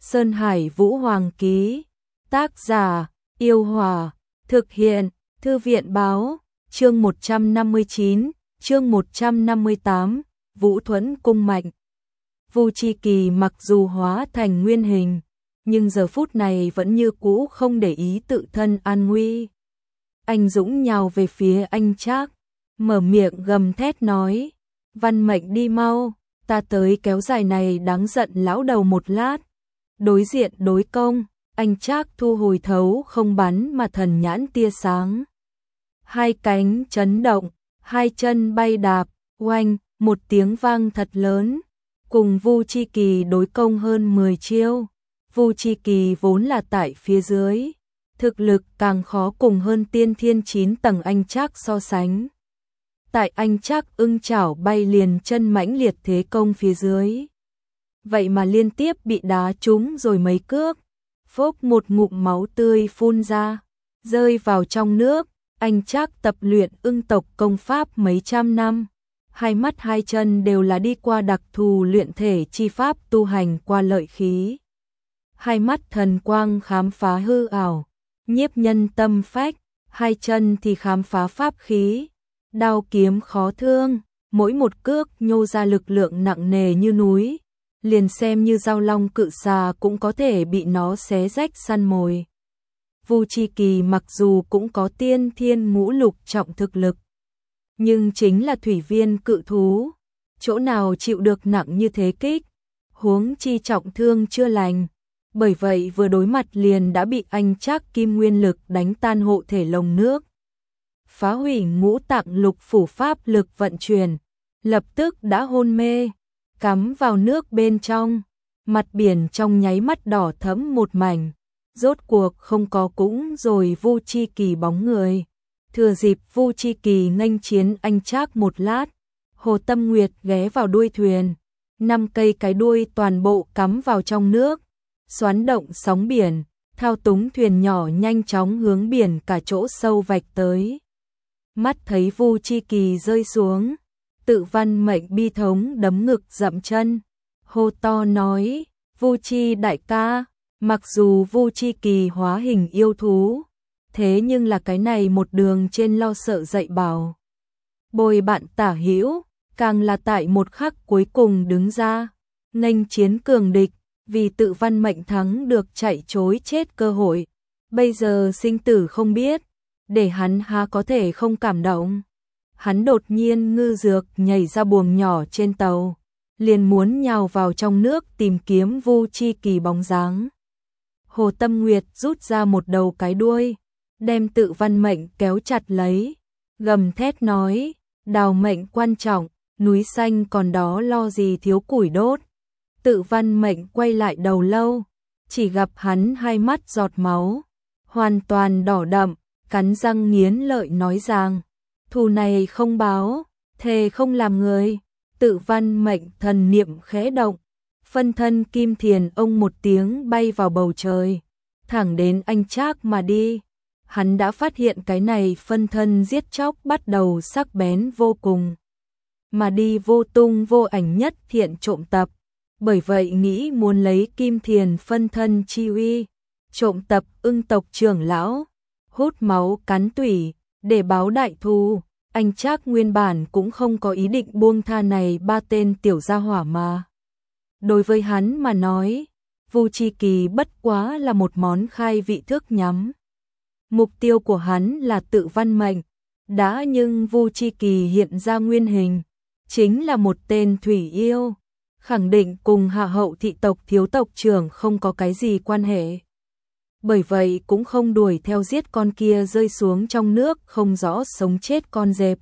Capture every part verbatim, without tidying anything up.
Sơn Hải Vũ Hoàng ký. Tác giả: Yêu Hòa. Thực hiện: Thư viện báo. Chương một trăm năm mươi chín, chương một trăm năm mươi tám, Vũ Thuẫn cung mạnh. Vu Chi Kỳ mặc dù hóa thành nguyên hình, nhưng giờ phút này vẫn như cũ không để ý tự thân an nguy. Anh dũng nhào về phía anh Trác, mở miệng gầm thét nói: "Văn Mệnh đi mau, ta tới kéo dài này đáng giận lão đầu một lát." Đối diện đối công, anh Trác thu hồi thấu không bắn mà thần nhãn tia sáng. Hai cánh chấn động, hai chân bay đạp, oanh, một tiếng vang thật lớn, cùng Vu Chi Kỳ đối công hơn mười chiêu. Vu Chi Kỳ vốn là tại phía dưới, thực lực càng khó cùng hơn tiên thiên chín tầng anh Trác so sánh. Tại anh Trác ưng chảo bay liền chân mãnh liệt thế công phía dưới, vậy mà liên tiếp bị đá trúng rồi mấy cước, phốc một ngụm máu tươi phun ra, rơi vào trong nước. Anh Trác tập luyện ưng tộc công pháp mấy trăm năm, hai mắt hai chân đều là đi qua đặc thù luyện thể chi pháp tu hành qua lợi khí. Hai mắt thần quang khám phá hư ảo, nhiếp nhân tâm phách, hai chân thì khám phá pháp khí, đao kiếm khó thương, mỗi một cước nhô ra lực lượng nặng nề như núi, liền xem như dao long cự xà cũng có thể bị nó xé rách săn mồi. Vu Chi Kỳ mặc dù cũng có tiên thiên ngũ lục trọng thực lực, nhưng chính là thủy viên cự thú, chỗ nào chịu được nặng như thế kích, huống chi trọng thương chưa lành. Bởi vậy vừa đối mặt liền đã bị anh Trác kim nguyên lực đánh tan hộ thể lồng nước, phá hủy ngũ tạng lục phủ pháp lực vận chuyển, lập tức đã hôn mê, cắm vào nước bên trong, mặt biển trong nháy mắt đỏ thẫm một mảnh. Rốt cuộc không có cũng rồi Vu Chi Kỳ bóng người. Thừa dịp Vu Chi Kỳ nghênh chiến anh Trác một lát, Hồ Tâm Nguyệt ghé vào đuôi thuyền, năm cây cái đuôi toàn bộ cắm vào trong nước, xoắn động sóng biển, thao túng thuyền nhỏ nhanh chóng hướng biển cả chỗ sâu vạch tới. Mắt thấy Vu Chi Kỳ rơi xuống, Tự Văn Mệnh bi thống đấm ngực dậm chân, hô to nói: "Vu Chi đại ca!" Mặc dù Vu Chi Kỳ hóa hình yêu thú, thế nhưng là cái này một đường trên lo sợ dạy bảo, bồi bạn tả hữu, càng là tại một khắc cuối cùng đứng ra, nghênh chiến cường địch, vì Tự Văn Mệnh thắng được chạy trối chết cơ hội. Bây giờ sinh tử không biết, để hắn há có thể không cảm động. Hắn đột nhiên ngư dược nhảy ra buồng nhỏ trên tàu, liền muốn nhào vào trong nước tìm kiếm Vu Chi Kỳ bóng dáng. Hồ Tâm Nguyệt rút ra một đầu cái đuôi, đem Tự Văn Mệnh kéo chặt lấy, gầm thét nói: "Đào mệnh quan trọng, núi xanh còn đó lo gì thiếu củi đốt." Tự Văn Mệnh quay lại đầu lâu, chỉ gặp hắn hai mắt giọt máu, hoàn toàn đỏ đậm, cắn răng nghiến lợi nói rằng: "Thù này không báo, thề không làm người." Tự Văn Mệnh thần niệm khẽ động, phân thân kim thiền ông một tiếng bay vào bầu trời, thẳng đến anh Trác mà đi. Hắn đã phát hiện cái này phân thân giết chóc bắt đầu sắc bén vô cùng, mà đi vô tung vô ảnh nhất thiện trộm tập, bởi vậy nghĩ muốn lấy kim thiền phân thân chi uy, trộm tập ưng tộc trưởng lão, hút máu cắn tủy, để báo đại thù. Anh Trác nguyên bản cũng không có ý định buông tha này ba tên tiểu gia hỏa mà. Đối với hắn mà nói, Vu Chi Kỳ bất quá là một món khai vị thức nhắm. Mục tiêu của hắn là Tự Văn Mệnh, đã nhưng Vu Chi Kỳ hiện ra nguyên hình, chính là một tên thủy yêu, khẳng định cùng hạ hậu thị tộc thiếu tộc trưởng không có cái gì quan hệ. Bởi vậy cũng không đuổi theo giết con kia rơi xuống trong nước không rõ sống chết con dẹp,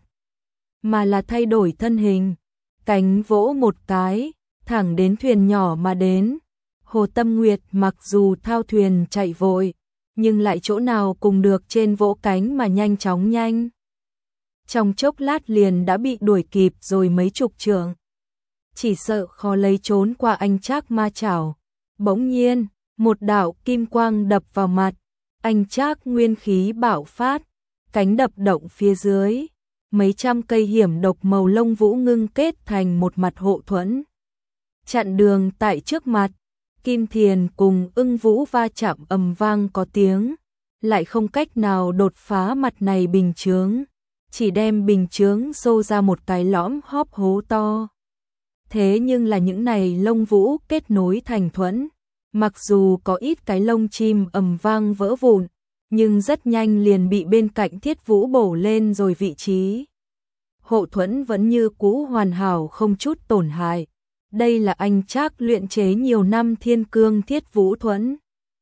mà là thay đổi thân hình, cánh vỗ một cái, thẳng đến thuyền nhỏ mà đến. Hồ Tâm Nguyệt mặc dù thao thuyền chạy vội, nhưng lại chỗ nào cùng được trên vỗ cánh mà nhanh chóng nhanh. Trong chốc lát liền đã bị đuổi kịp rồi mấy chục trượng. Chỉ sợ khó lấy trốn qua anh Trác ma chảo. Bỗng nhiên, một đạo kim quang đập vào mặt, anh Trác nguyên khí bạo phát, cánh đập động phía dưới, mấy trăm cây hiểm độc màu lông vũ ngưng kết thành một mặt hộ thuẫn, chặn đường tại trước mặt. Kim Thiền cùng Ưng Vũ va chạm ầm vang có tiếng, lại không cách nào đột phá mặt này bình chướng, chỉ đem bình chướng xô ra một cái lõm hóp hố to. Thế nhưng là những này lông vũ kết nối thành thuẫn, mặc dù có ít cái lông chim ầm vang vỡ vụn, nhưng rất nhanh liền bị bên cạnh Thiết Vũ bổ lên rồi vị trí hộ thuẫn vẫn như cũ hoàn hảo không chút tổn hại. Đây là anh Trác luyện chế nhiều năm Thiên Cương Thiết Vũ thuẫn,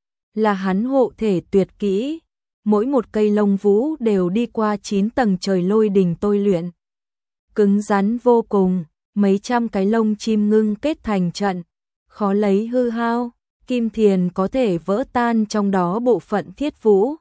là hắn hộ thể tuyệt kỹ, mỗi một cây lông vũ đều đi qua chín tầng trời lôi đình tôi luyện. Cứng rắn vô cùng, mấy trăm cái lông chim ngưng kết thành trận, khó lấy hư hao, Kim Thiền có thể vỡ tan trong đó bộ phận Thiết Vũ.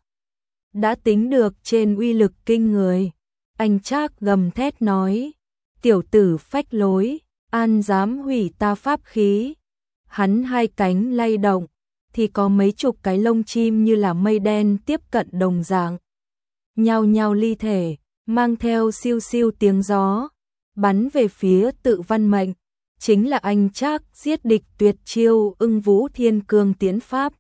Đã tính được trên uy lực kinh người, anh Trác gầm thét nói, tiểu tử phách lối, an dám hủy ta pháp khí. Hắn hai cánh lay động, thì có mấy chục cái lông chim như là mây đen tiếp cận đồng dạng. Nhao nhao ly thể, mang theo siêu siêu tiếng gió, bắn về phía Tự Văn Mệnh, chính là anh Trác giết địch tuyệt chiêu Ưng Vũ Thiên Cương Tiến Pháp.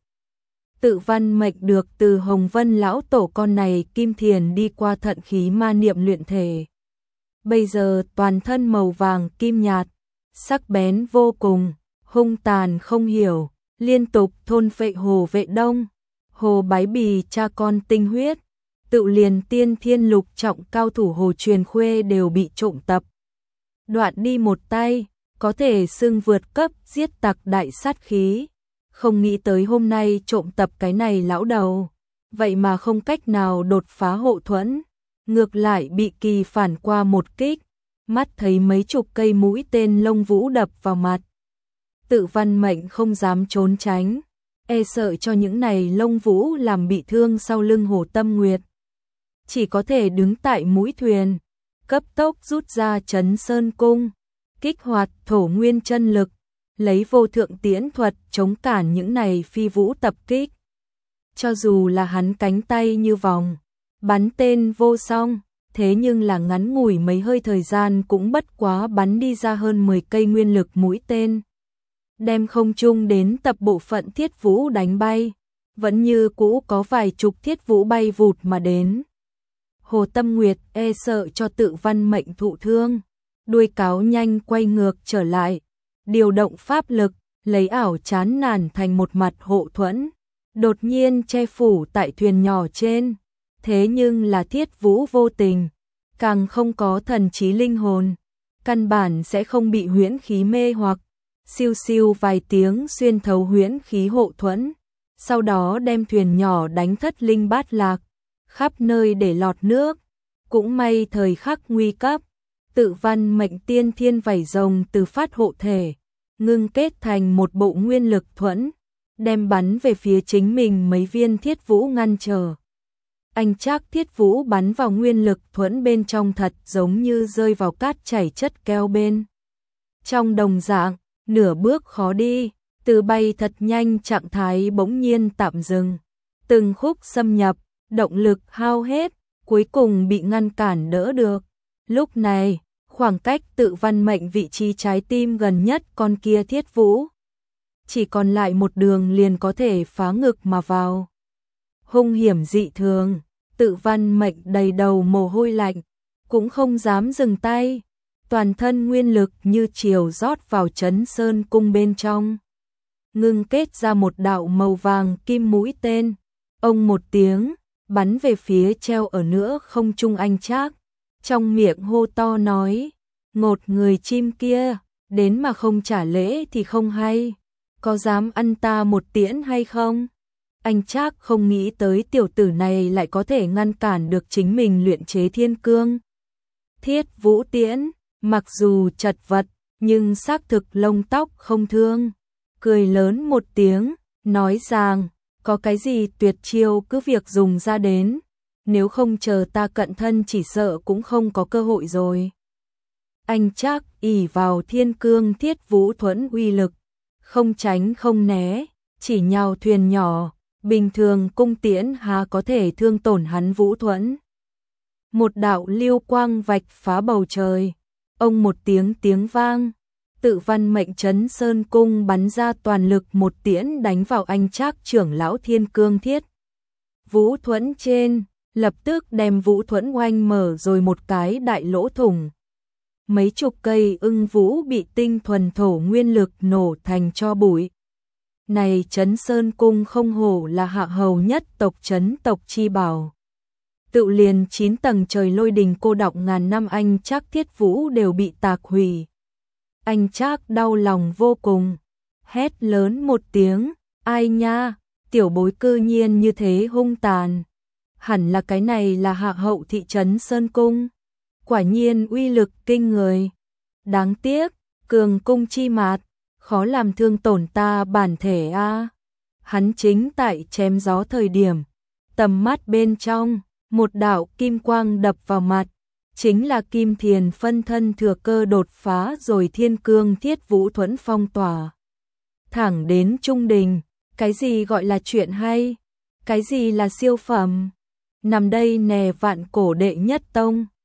Tự Văn Mệnh được từ Hồng Vân lão tổ con này Kim Thiền đi qua thận khí ma niệm luyện thể. Bây giờ toàn thân màu vàng kim nhạt, sắc bén vô cùng, hung tàn không hiểu, liên tục thôn phệ Hồ Vệ Đông, Hồ Bái Bì cha con tinh huyết, tự liền tiên thiên lục trọng cao thủ Hồ Truyền Khuê đều bị trộm tập. Đoạn đi một tay, có thể xưng vượt cấp giết tặc đại sát khí. Không nghĩ tới hôm nay trộm tập cái này lão đầu, vậy mà không cách nào đột phá hộ thuẫn, ngược lại bị kỳ phản qua một kích, mắt thấy mấy chục cây mũi tên lông vũ đập vào mặt. Tự Văn Mệnh không dám trốn tránh, e sợ cho những này lông vũ làm bị thương sau lưng Hồ Tâm Nguyệt. Chỉ có thể đứng tại mũi thuyền, cấp tốc rút ra Trấn Sơn Cung, kích hoạt thổ nguyên chân lực, lấy vô thượng tiễn thuật chống cản những này phi vũ tập kích. Cho dù là hắn cánh tay như vòng, bắn tên vô song, thế nhưng là ngắn ngủi mấy hơi thời gian cũng bất quá bắn đi ra hơn mười cây nguyên lực mũi tên. Đem không trung đến tập bộ phận Thiết Vũ đánh bay, vẫn như cũ có vài chục Thiết Vũ bay vụt mà đến. Hồ Tâm Nguyệt e sợ cho Tự Văn Mệnh thụ thương, đuôi cáo nhanh quay ngược trở lại, điều động pháp lực, lấy ảo chán nản thành một mặt hộ thuẫn, đột nhiên che phủ tại thuyền nhỏ trên. Thế nhưng là Thiết Vũ vô tình, càng không có thần trí linh hồn, căn bản sẽ không bị huyễn khí mê hoặc, siêu siêu vài tiếng xuyên thấu huyễn khí hộ thuẫn, sau đó đem thuyền nhỏ đánh thất linh bát lạc, khắp nơi để lọt nước. Cũng may thời khắc nguy cấp, Tự Văn Mệnh tiên thiên vảy rồng từ phát hộ thể, ngưng kết thành một bộ nguyên lực thuẫn, đem bắn về phía chính mình mấy viên Thiết Vũ ngăn trở. Anh Trác Thiết Vũ bắn vào nguyên lực thuẫn bên trong thật giống như rơi vào cát chảy chất keo bên trong đồng dạng, nửa bước khó đi, từ bay thật nhanh trạng thái bỗng nhiên tạm dừng, từng khúc xâm nhập, động lực hao hết, cuối cùng bị ngăn cản đỡ được. Lúc này, khoảng cách Tự Văn Mệnh vị trí trái tim gần nhất con kia Thiết Vũ, chỉ còn lại một đường liền có thể phá ngực mà vào. Hung hiểm dị thường, Tự Văn Mệnh đầy đầu mồ hôi lạnh, cũng không dám dừng tay, toàn thân nguyên lực như chiều rót vào Trấn Sơn Cung bên trong, ngưng kết ra một đạo màu vàng kim mũi tên, ông một tiếng, bắn về phía treo ở nữa không trung anh Trác, trong miệng hô to nói, ngột người chim kia, đến mà không trả lễ thì không hay, có dám ăn ta một tiễn hay không? Anh Trác không nghĩ tới tiểu tử này lại có thể ngăn cản được chính mình luyện chế Thiên Cương Thiết Vũ tiễn, mặc dù chật vật, nhưng xác thực lông tóc không thương, cười lớn một tiếng, nói rằng, có cái gì tuyệt chiêu cứ việc dùng ra đến, nếu không chờ ta cận thân chỉ sợ cũng không có cơ hội rồi. Anh Trác ỷ vào Thiên Cương Thiết Vũ thuẫn uy lực, không tránh không né, chỉ nhào thuyền nhỏ, bình thường cung tiễn há có thể thương tổn hắn vũ thuẫn. Một đạo lưu quang vạch phá bầu trời, ông một tiếng tiếng vang, tự văn mệnh Trấn Sơn Cung bắn ra toàn lực một tiễn đánh vào anh Trác trưởng lão Thiên Cương Thiết Vũ Thuẫn trên, lập tức đem Vũ Thuẫn oanh mở rồi một cái đại lỗ thủng. Mấy chục cây ưng vũ bị tinh thuần thổ nguyên lực nổ thành tro bụi. Này Trấn Sơn Cung không hổ là hạ hầu nhất tộc trấn tộc chi bảo. Tự liền chín tầng trời lôi đình cô đọng ngàn năm anh Trác Thiết Vũ đều bị tạc hủy. Anh Trác đau lòng vô cùng, hét lớn một tiếng, ai nha, tiểu bối cư nhiên như thế hung tàn. Hẳn là cái này là hạ hậu thị trấn Sơn Cung. Quả nhiên uy lực kinh người. Đáng tiếc, cường cung chi mạt, khó làm thương tổn ta bản thể a. Hắn chính tại chém gió thời điểm, tầm mắt bên trong, một đạo kim quang đập vào mặt, chính là Kim Thiền phân thân thừa cơ đột phá rồi Thiên Cương Thiết Vũ Thuẫn phong tỏa. Thẳng đến trung đình, cái gì gọi là chuyện hay, cái gì là siêu phẩm. Nằm đây nè vạn cổ đệ nhất tông.